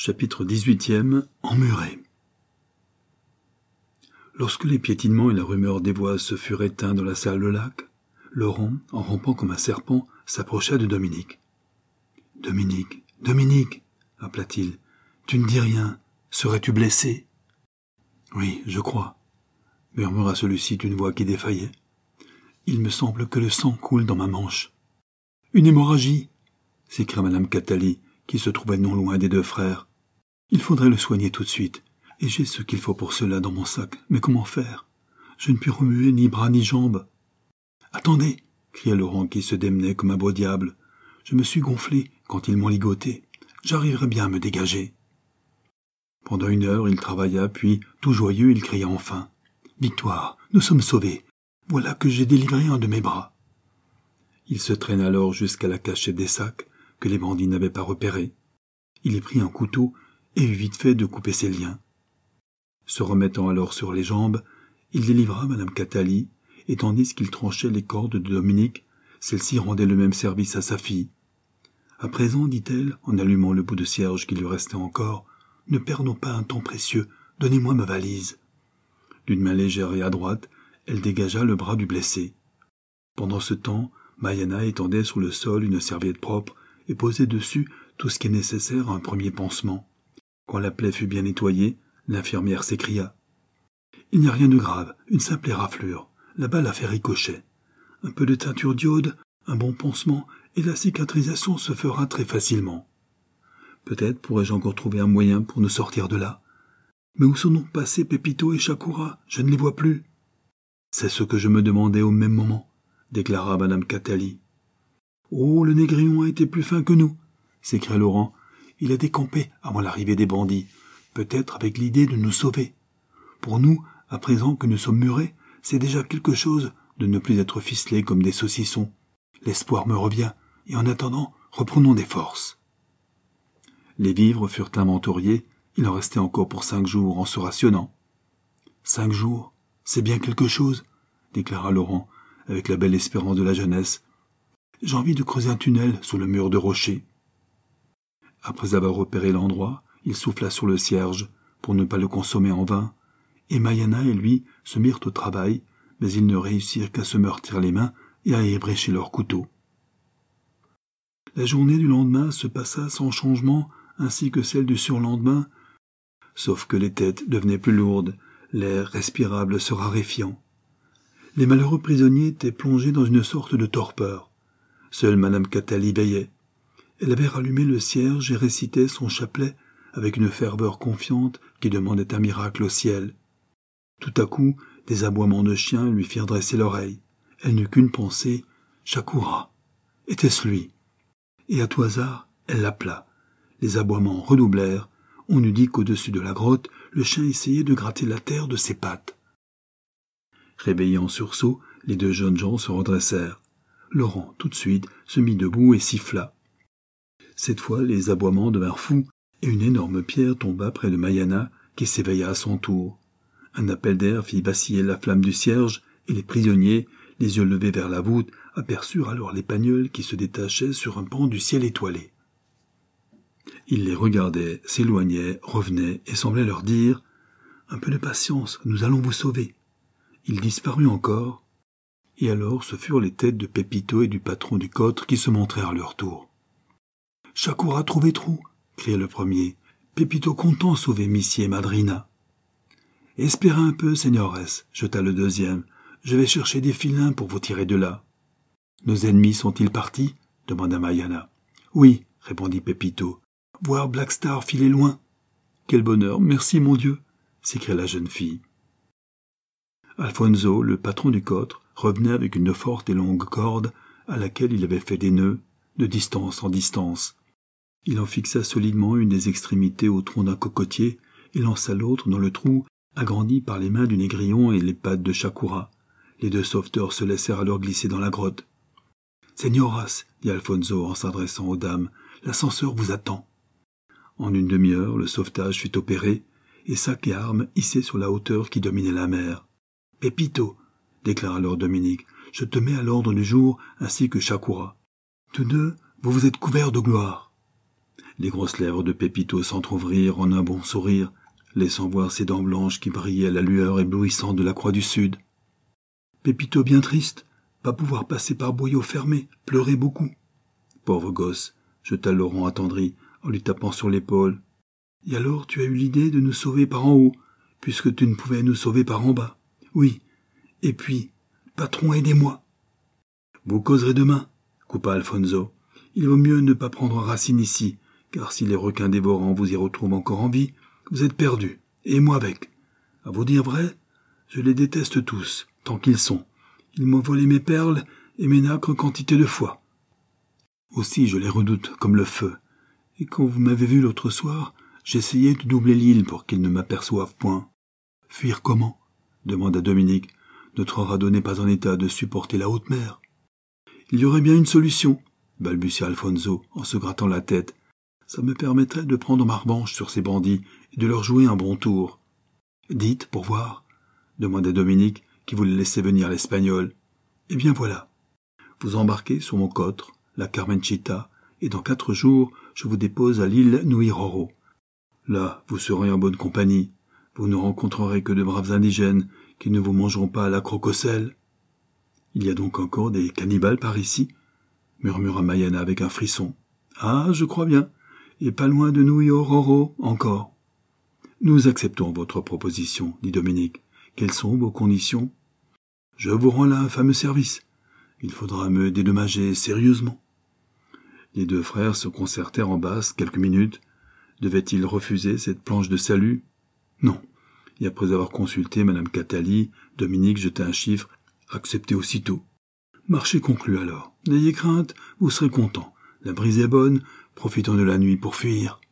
Chapitre 18e. Emmuré. Lorsque les piétinements et la rumeur des voix se furent éteints dans la salle de lac, Laurent, en rampant comme un serpent, s'approcha de Dominique. « Dominique, Dominique !» appela-t-il. « Tu ne dis rien. Serais-tu blessé ?»« Oui, je crois, » murmura celui-ci d'une voix qui défaillait. « Il me semble que le sang coule dans ma manche. »« Une hémorragie !» s'écria Madame Cathalie, qui se trouvait non loin des deux frères. « Il faudrait le soigner tout de suite, et j'ai ce qu'il faut pour cela dans mon sac. Mais comment faire? Je ne puis remuer ni bras ni jambes. »« Attendez !» cria Laurent qui se démenait comme un beau diable. « Je me suis gonflé quand ils m'ont ligoté. J'arriverai bien à me dégager. » Pendant 1 heure, il travailla, puis, tout joyeux, il cria enfin. « Victoire, nous sommes sauvés. Voilà que j'ai délivré un de mes bras. » Il se traîna alors jusqu'à la cachette des sacs, que les bandits n'avaient pas repérés. Il y prit un couteau et eut vite fait de couper ses liens. Se remettant alors sur les jambes, il délivra Madame Cathalie, et tandis qu'il tranchait les cordes de Dominique, celle-ci rendait le même service à sa fille. « À présent, dit-elle, en allumant le bout de cierge qui lui restait encore, « ne perdons pas un temps précieux, donnez-moi ma valise. » D'une main légère et adroite, elle dégagea le bras du blessé. Pendant ce temps, Mariana étendait sur le sol une serviette propre et posait dessus tout ce qui est nécessaire à un premier pansement. Quand la plaie fut bien nettoyée, l'infirmière s'écria. « Il n'y a rien de grave, une simple éraflure. La balle a fait ricochet. Un peu de teinture d'iode, un bon pansement, et la cicatrisation se fera très facilement. Peut-être pourrais-je encore trouver un moyen pour nous sortir de là. Mais où sont donc passés Pépito et Chakura? Je ne les vois plus. »« C'est ce que je me demandais au même moment, » déclara Madame Cathalie. « Oh, le négrillon a été plus fin que nous, » s'écria Laurent. « Il a décampé avant l'arrivée des bandits, peut-être avec l'idée de nous sauver. Pour nous, à présent que nous sommes murés, c'est déjà quelque chose de ne plus être ficelés comme des saucissons. L'espoir me revient, et en attendant, reprenons des forces. » Les vivres furent inventoriés, il en restait encore pour 5 jours en se rationnant. « 5 jours, c'est bien quelque chose, » déclara Laurent, avec la belle espérance de la jeunesse. « J'ai envie de creuser un tunnel sous le mur de rocher. » Après avoir repéré l'endroit, il souffla sur le cierge, pour ne pas le consommer en vain, et Mariana et lui se mirent au travail, mais ils ne réussirent qu'à se meurtrir les mains et à ébrécher leurs couteaux. La journée du lendemain se passa sans changement, ainsi que celle du surlendemain, sauf que les têtes devenaient plus lourdes, l'air respirable se raréfiant. Les malheureux prisonniers étaient plongés dans une sorte de torpeur. Seule Madame Cathalie veillait. Elle avait rallumé le cierge et récitait son chapelet avec une ferveur confiante qui demandait un miracle au ciel. Tout à coup, des aboiements de chiens lui firent dresser l'oreille. Elle n'eut qu'une pensée, Chakura. Était-ce lui? Et à tout hasard, elle l'appela. Les aboiements redoublèrent. On eût dit qu'au-dessus de la grotte, le chien essayait de gratter la terre de ses pattes. Réveillés en sursaut, les 2 jeunes gens se redressèrent. Laurent, tout de suite, se mit debout et siffla. Cette fois, les aboiements devinrent fous, et une énorme pierre tomba près de Mariana, qui s'éveilla à son tour. Un appel d'air fit vaciller la flamme du cierge, et les prisonniers, les yeux levés vers la voûte, aperçurent alors les pagnoles qui se détachaient sur un pan du ciel étoilé. Ils les regardaient, s'éloignaient, revenaient, et semblaient leur dire « Un peu de patience, nous allons vous sauver. » Il disparut encore, et alors ce furent les têtes de Pépito et du patron du cotre qui se montrèrent à leur tour. « Chakura trouvé trou !» cria le premier. « Pépito content sauver Missier et Madrina. »« Espérez un peu, señores, jeta le deuxième. Je vais chercher des filins pour vous tirer de là. »« Nos ennemis sont-ils partis ?» demanda Mariana. « Oui, répondit Pépito. Voir Black Star filer loin. »« Quel bonheur, merci mon Dieu !» s'écria la jeune fille. Alfonso, le patron du cotre, revenait avec une forte et longue corde à laquelle il avait fait des nœuds, de distance en distance. Il en fixa solidement une des extrémités au tronc d'un cocotier et lança l'autre dans le trou agrandi par les mains du négrillon et les pattes de Chakura. Les 2 sauveteurs se laissèrent alors glisser dans la grotte. « Señoras, dit Alfonso en s'adressant aux dames, l'ascenseur vous attend. » En une demi-heure, le sauvetage fut opéré, et sacs et armes hissés sur la hauteur qui dominait la mer. « Pépito, déclara alors Dominique, je te mets à l'ordre du jour ainsi que Chakura. Tous 2, vous vous êtes couverts de gloire. » Les grosses lèvres de Pépito s'entr'ouvrirent en un bon sourire, laissant voir ses dents blanches qui brillaient à la lueur éblouissante de la croix du Sud. Pépito bien triste, pas pouvoir passer par boyau fermé, pleurer beaucoup. Pauvre gosse, jeta Laurent attendri en lui tapant sur l'épaule. Et alors tu as eu l'idée de nous sauver par en haut, puisque tu ne pouvais nous sauver par en bas. Oui. Et puis, patron, aidez-moi. Vous causerez demain, coupa Alfonso. Il vaut mieux ne pas prendre racine ici, car si les requins dévorants vous y retrouvent encore en vie, vous êtes perdus, et moi avec. À vous dire vrai, je les déteste tous, tant qu'ils sont. Ils m'ont volé mes perles et mes nacres quantité de fois. Aussi je les redoute comme le feu. Et quand vous m'avez vu l'autre soir, j'essayais de doubler l'île pour qu'ils ne m'aperçoivent point. Fuir comment? Demanda Dominique. Notre radeau n'est pas en état de supporter la haute mer. Il y aurait bien une solution, balbutia Alfonso en se grattant la tête. Ça me permettrait de prendre ma revanche sur ces bandits et de leur jouer un bon tour. Dites, pour voir, demanda Dominique, qui voulait laisser venir l'Espagnol. Eh bien voilà. Vous embarquez sur mon cotre, la Carmenchita, et dans 4 jours, je vous dépose à l'île Nuiroro. Là, vous serez en bonne compagnie. Vous ne rencontrerez que de braves indigènes qui ne vous mangeront pas à la crococelle. Il y a donc encore des cannibales par ici, murmura Mayana avec un frisson. Ah, je crois bien, et pas loin de Nuiroro encore. Nous acceptons votre proposition, dit Dominique. Quelles sont vos conditions? Je vous rends là un fameux service. Il faudra me dédommager sérieusement. Les 2 frères se concertèrent en basse quelques minutes. Devaient-ils refuser cette planche de salut? Non. Et après avoir consulté Madame Catali, Dominique jeta un chiffre, accepté aussitôt. Marché conclu alors. N'ayez crainte, vous serez contents. La brise est bonne, profitons de la nuit pour fuir.